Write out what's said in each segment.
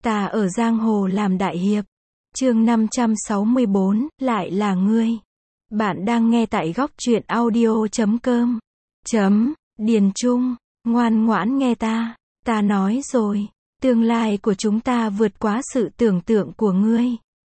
Ta ở giang hồ làm đại hiệp. Chương 564, lại là ngươi. Bạn đang nghe tại góc truyện audio.com. Điền Trung, ngoan ngoãn nghe ta. Ta nói rồi, tương lai của chúng ta vượt quá sự tưởng tượng của ngươi.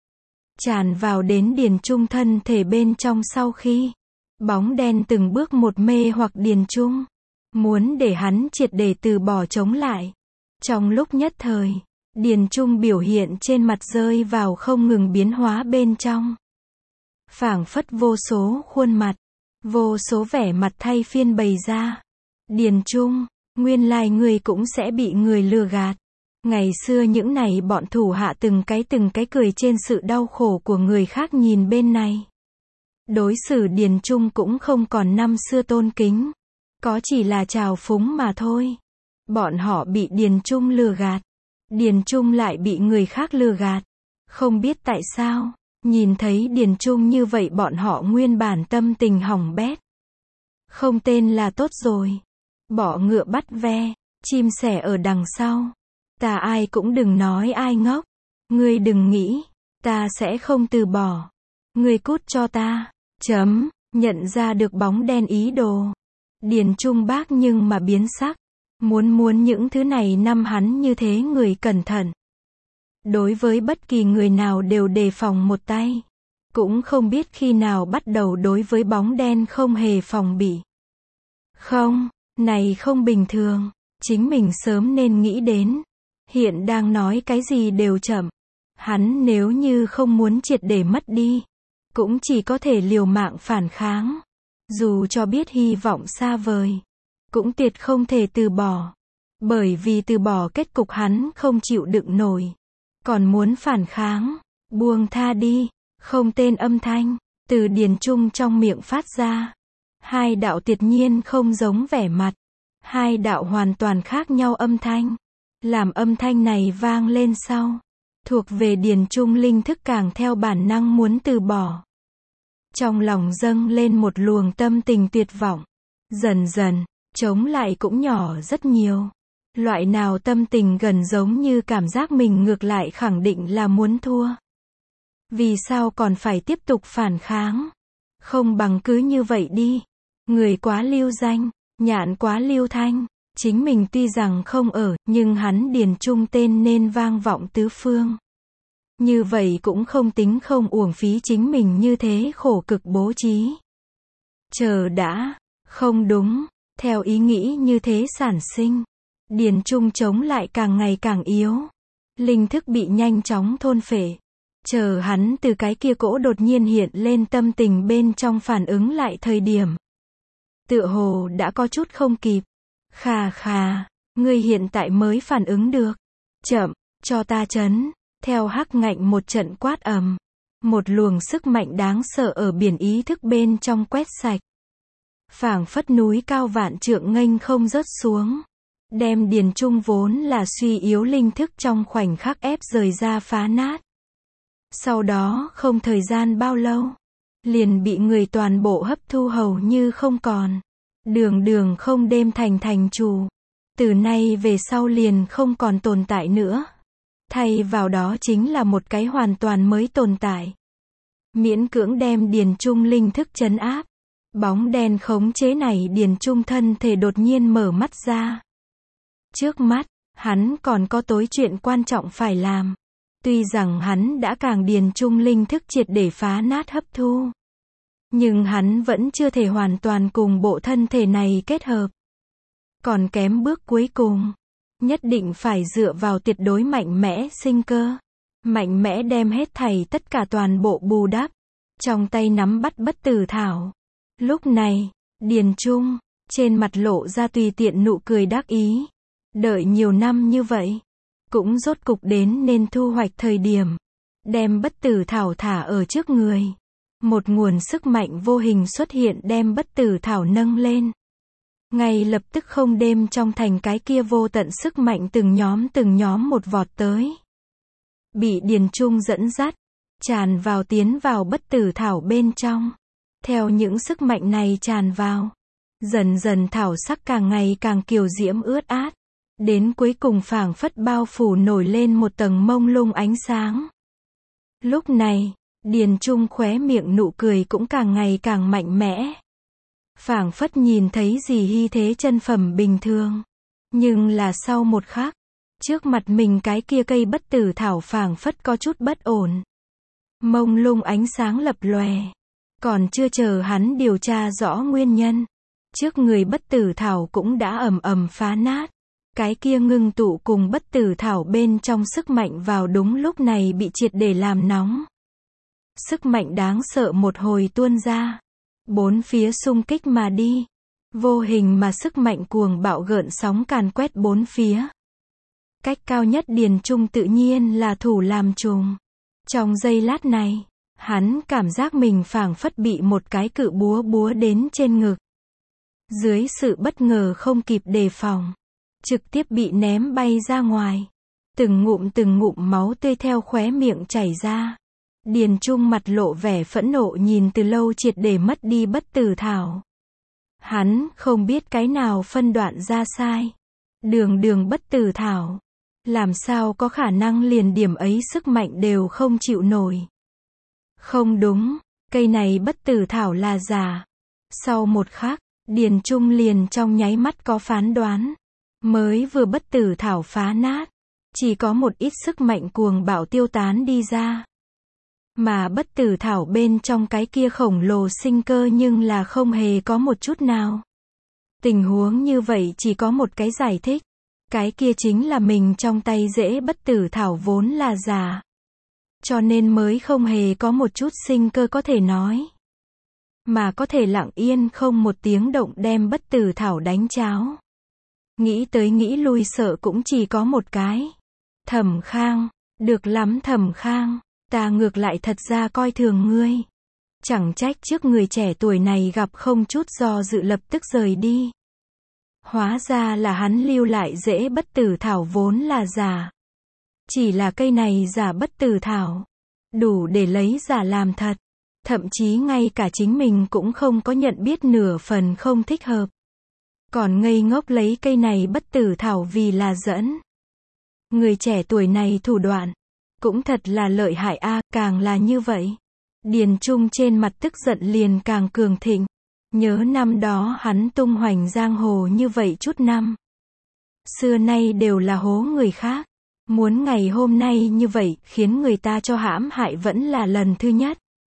Tràn vào đến Điền Trung thân thể bên trong sau khi bóng đen từng bước một mê hoặc Điền Trung, muốn để hắn triệt để từ bỏ chống lại. Trong lúc nhất thời, Điền Trung biểu hiện trên mặt rơi vào không ngừng biến hóa bên trong. Phảng phất vô số khuôn mặt, vô số vẻ mặt thay phiên bày ra. Điền Trung, nguyên lai người cũng sẽ bị người lừa gạt. Ngày xưa những này bọn thủ hạ từng cái cười trên sự đau khổ của người khác nhìn bên này. Đối xử Điền Trung cũng không còn năm xưa tôn kính, có chỉ là trào phúng mà thôi. Bọn họ bị Điền Trung lừa gạt, Điền Trung lại bị người khác lừa gạt. Không biết tại sao, nhìn thấy Điền Trung như vậy bọn họ nguyên bản tâm tình hỏng bét. Không tên là tốt rồi. Bỏ ngựa bắt ve, chim sẻ ở đằng sau. Ta ai cũng đừng nói ai ngốc. Ngươi đừng nghĩ, ta sẽ không từ bỏ. Ngươi cút cho ta. Nhận ra được bóng đen ý đồ. Điền Trung bác nhưng mà biến sắc. Muốn những thứ này năm hắn như thế người cẩn thận. Đối với bất kỳ người nào đều đề phòng một tay. Cũng không biết khi nào bắt đầu đối với bóng đen không hề phòng bị. Không, này không bình thường. Chính mình sớm nên nghĩ đến. Hiện đang nói cái gì đều chậm. Hắn nếu như không muốn triệt để mất đi, cũng chỉ có thể liều mạng phản kháng. Dù cho biết hy vọng xa vời, cũng tuyệt không thể từ bỏ. Bởi vì từ bỏ kết cục hắn không chịu đựng nổi. Còn muốn phản kháng, buông tha đi. Không tên âm thanh, từ Điền Trung trong miệng phát ra. Hai đạo tuyệt nhiên không giống vẻ mặt. Hai đạo hoàn toàn khác nhau âm thanh. Làm âm thanh này vang lên sau, thuộc về Điền Trung linh thức càng theo bản năng muốn từ bỏ. Trong lòng dâng lên một luồng tâm tình tuyệt vọng. Dần dần, chống lại cũng nhỏ rất nhiều. Loại nào tâm tình gần giống như cảm giác mình ngược lại khẳng định là muốn thua. Vì sao còn phải tiếp tục phản kháng? Không bằng cứ như vậy đi. Người quá lưu danh, nhạn quá lưu thanh. Chính mình tuy rằng không ở, nhưng hắn Điền Trung tên nên vang vọng tứ phương. Như vậy cũng không tính không uổng phí chính mình như thế khổ cực bố trí. Chờ đã, không đúng, theo ý nghĩ như thế sản sinh. Điền Trung chống lại càng ngày càng yếu. Linh thức bị nhanh chóng thôn phệ. Chờ hắn từ cái kia cỗ đột nhiên hiện lên tâm tình bên trong phản ứng lại thời điểm. Tựa hồ đã có chút không kịp. Khà, ngươi hiện tại mới phản ứng được. Chậm, cho ta chấn. Theo hắc ngạnh một trận quát ầm. Một luồng sức mạnh đáng sợ ở biển ý thức bên trong quét sạch. Phảng phất núi cao vạn trượng nghênh không rớt xuống. Đem Điền Trung vốn là suy yếu linh thức trong khoảnh khắc ép rời ra phá nát. Sau đó không thời gian bao lâu, liền bị người toàn bộ hấp thu hầu như không còn. Đường không đêm thành chủ. Từ nay về sau liền không còn tồn tại nữa. Thay vào đó chính là một cái hoàn toàn mới tồn tại. Miễn cưỡng đem Điền Trung linh thức trấn áp. Bóng đen khống chế này Điền Trung thân thể đột nhiên mở mắt ra. Trước mắt, hắn còn có tối chuyện quan trọng phải làm. Tuy rằng hắn đã càng Điền Trung linh thức triệt để phá nát hấp thu. Nhưng hắn vẫn chưa thể hoàn toàn cùng bộ thân thể này kết hợp. Còn kém bước cuối cùng. Nhất định phải dựa vào tuyệt đối mạnh mẽ sinh cơ. Mạnh mẽ đem hết thảy tất cả toàn bộ bù đắp. Trong tay nắm bắt bất tử thảo. Lúc này, Điền Trung, trên mặt lộ ra tùy tiện nụ cười đắc ý. Đợi nhiều năm như vậy. Cũng rốt cục đến nên thu hoạch thời điểm. Đem bất tử thảo thả ở trước người. Một nguồn sức mạnh vô hình xuất hiện đem bất tử thảo nâng lên. Ngay lập tức không đêm trong thành cái kia vô tận sức mạnh từng nhóm một vọt tới. Bị Điền Trung dẫn dắt, tràn vào tiến vào bất tử thảo bên trong. Theo những sức mạnh này tràn vào, dần dần thảo sắc càng ngày càng kiều diễm ướt át. Đến cuối cùng phảng phất bao phủ nổi lên một tầng mông lung ánh sáng. Lúc này, Điền Trung khóe miệng nụ cười cũng càng ngày càng mạnh mẽ. Phảng phất nhìn thấy gì hy thế chân phẩm bình thường. Nhưng là sau một khắc, trước mặt mình cái kia cây bất tử thảo phảng phất có chút bất ổn. Mông lung ánh sáng lập lòe. Còn chưa chờ hắn điều tra rõ nguyên nhân, trước người bất tử thảo cũng đã ầm ầm phá nát. Cái kia ngưng tụ cùng bất tử thảo bên trong sức mạnh vào đúng lúc này bị triệt để làm nóng. Sức mạnh đáng sợ một hồi tuôn ra. Bốn phía xung kích mà đi. Vô hình mà sức mạnh cuồng bạo gợn sóng càn quét bốn phía. Cách cao nhất Điền Trung tự nhiên là thủ làm trùng. Trong giây lát này, hắn cảm giác mình phảng phất bị một cái cự búa búa đến trên ngực. Dưới sự bất ngờ không kịp đề phòng, trực tiếp bị ném bay ra ngoài. Từng ngụm máu tươi theo khóe miệng chảy ra. Điền Trung mặt lộ vẻ phẫn nộ nhìn từ lâu triệt để mất đi bất tử thảo. Hắn không biết cái nào phân đoạn ra sai. Đường bất tử thảo. Làm sao có khả năng liền điểm ấy sức mạnh đều không chịu nổi. Không đúng, cây này bất tử thảo là giả. Sau một khắc, Điền Trung liền trong nháy mắt có phán đoán. Mới vừa bất tử thảo phá nát, chỉ có một ít sức mạnh cuồng bạo tiêu tán đi ra. Mà bất tử thảo bên trong cái kia khổng lồ sinh cơ nhưng là không hề có một chút nào. Tình huống như vậy chỉ có một cái giải thích. Cái kia chính là mình trong tay rễ bất tử thảo vốn là giả. Cho nên mới không hề có một chút sinh cơ có thể nói. Mà có thể lặng yên không một tiếng động đem bất tử thảo đánh cháo. Nghĩ tới nghĩ lui sợ cũng chỉ có một cái. Thẩm Khang, được lắm Thẩm Khang, ta ngược lại thật ra coi thường ngươi. Chẳng trách trước người trẻ tuổi này gặp không chút do dự lập tức rời đi. Hóa ra là hắn lưu lại rễ bất tử thảo vốn là giả. Chỉ là cây này giả bất tử thảo. Đủ để lấy giả làm thật. Thậm chí ngay cả chính mình cũng không có nhận biết nửa phần không thích hợp. Còn ngây ngốc lấy cây này bất tử thảo vì là dẫn. Người trẻ tuổi này thủ đoạn. Cũng thật là lợi hại a, càng là như vậy. Điền Trung trên mặt tức giận liền càng cường thịnh. Nhớ năm đó hắn tung hoành giang hồ như vậy chút năm. Xưa nay đều là hố người khác. Muốn ngày hôm nay như vậy khiến người ta cho hãm hại vẫn là lần thứ nhất.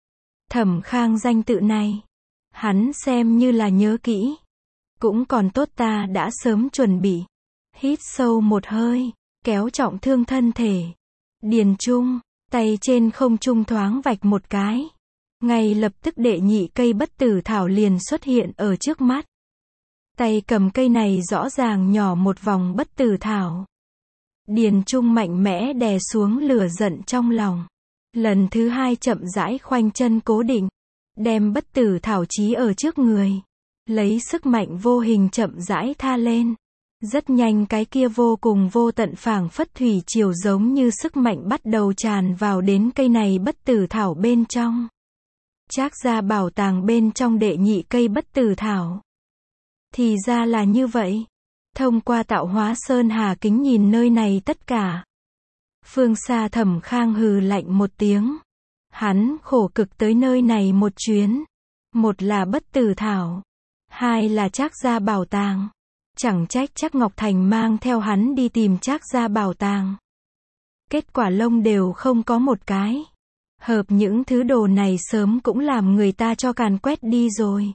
Thẩm Khang danh tự này, hắn xem như là nhớ kỹ. Cũng còn tốt ta đã sớm chuẩn bị. Hít sâu một hơi, kéo trọng thương thân thể. Điền Trung, tay trên không trung thoáng vạch một cái. Ngay lập tức đệ nhị cây bất tử thảo liền xuất hiện ở trước mắt. Tay cầm cây này rõ ràng nhỏ một vòng bất tử thảo. Điền Trung mạnh mẽ đè xuống lửa giận trong lòng. Lần thứ hai chậm rãi khoanh chân cố định. Đem bất tử thảo chí ở trước người. Lấy sức mạnh vô hình chậm rãi tha lên. Rất nhanh cái kia vô cùng vô tận phảng phất thủy triều giống như sức mạnh bắt đầu tràn vào đến cây này bất tử thảo bên trong. Trác gia bảo tàng bên trong đệ nhị cây bất tử thảo. Thì ra là như vậy. Thông qua tạo hóa sơn hà kính nhìn nơi này tất cả. Phương xa Thẩm Khang hừ lạnh một tiếng. Hắn khổ cực tới nơi này một chuyến. Một là bất tử thảo. Hai là Trác gia bảo tàng. Chẳng trách Trác Ngọc Thành mang theo hắn đi tìm Trác gia bảo tàng. Kết quả lông đều không có một cái. Hợp những thứ đồ này sớm cũng làm người ta cho càn quét đi rồi.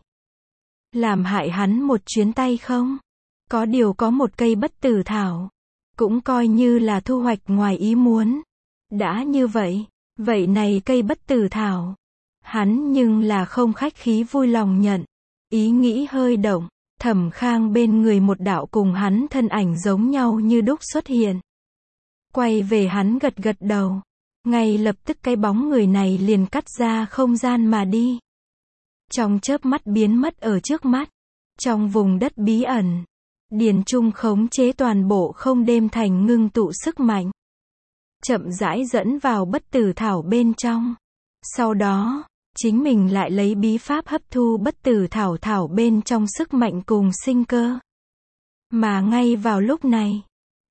Làm hại hắn một chuyến tay không? Có điều có một cây bất tử thảo. Cũng coi như là thu hoạch ngoài ý muốn. Đã như vậy, vậy này cây bất tử thảo. Hắn nhưng là không khách khí vui lòng nhận. Ý nghĩ hơi động. Thẩm Khang bên người một đạo cùng hắn thân ảnh giống nhau như đúc xuất hiện. Quay về hắn gật gật đầu. Ngay lập tức cái bóng người này liền cắt ra không gian mà đi. Trong chớp mắt biến mất ở trước mắt. Trong vùng đất bí ẩn. Điền Trung khống chế toàn bộ không đêm thành ngưng tụ sức mạnh. Chậm rãi dẫn vào bất tử thảo bên trong. Sau đó, chính mình lại lấy bí pháp hấp thu bất tử thảo bên trong sức mạnh cùng sinh cơ. Mà ngay vào lúc này,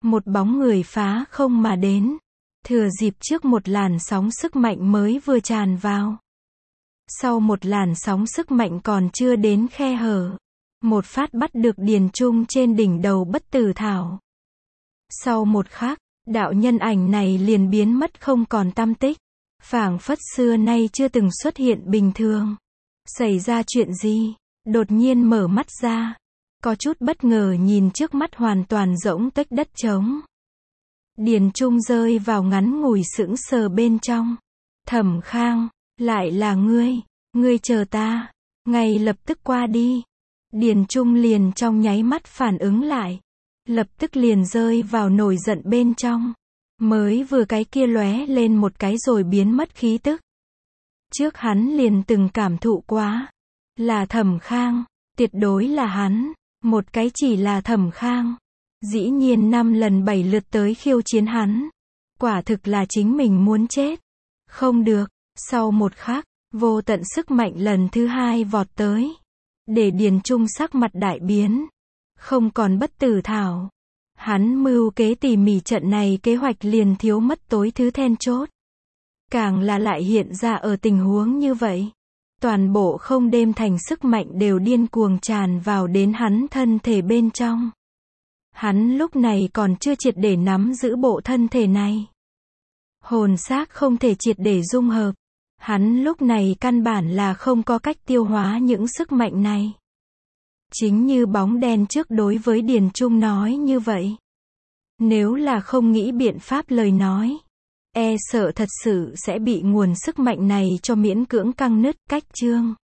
một bóng người phá không mà đến, thừa dịp trước một làn sóng sức mạnh mới vừa tràn vào. Sau một làn sóng sức mạnh còn chưa đến khe hở, một phát bắt được Điền Trung trên đỉnh đầu Bất Tử Thảo. Sau một khắc, đạo nhân ảnh này liền biến mất không còn tăm tích, phảng phất xưa nay chưa từng xuất hiện bình thường. Xảy ra chuyện gì? Đột nhiên mở mắt ra, có chút bất ngờ nhìn trước mắt hoàn toàn rỗng tuếch đất trống. Điền Trung rơi vào ngắn ngủi sững sờ bên trong. Thẩm Khang, lại là ngươi chờ ta, ngay lập tức qua đi. Điền Trung liền trong nháy mắt phản ứng lại, lập tức liền rơi vào nổi giận bên trong. Mới vừa cái kia lóe lên một cái rồi biến mất khí tức. Trước hắn liền từng cảm thụ quá, là Thẩm Khang, tuyệt đối là hắn, một cái chỉ là Thẩm Khang. Dĩ nhiên 5 lần 7 lượt tới khiêu chiến hắn. Quả thực là chính mình muốn chết. Không được, sau một khắc, vô tận sức mạnh lần thứ hai vọt tới. Để Điền Trung sắc mặt đại biến. Không còn Bất Tử Thảo. Hắn mưu kế tỉ mỉ trận này kế hoạch liền thiếu mất tối thứ then chốt. Càng là lại hiện ra ở tình huống như vậy. Toàn bộ không đêm thành sức mạnh đều điên cuồng tràn vào đến hắn thân thể bên trong. Hắn lúc này còn chưa triệt để nắm giữ bộ thân thể này. Hồn xác không thể triệt để dung hợp. Hắn lúc này căn bản là không có cách tiêu hóa những sức mạnh này. Chính như bóng đen trước đối với Điền Trung nói như vậy. Nếu là không nghĩ biện pháp lời nói, e sợ thật sự sẽ bị nguồn sức mạnh này cho miễn cưỡng căng nứt, cách chương.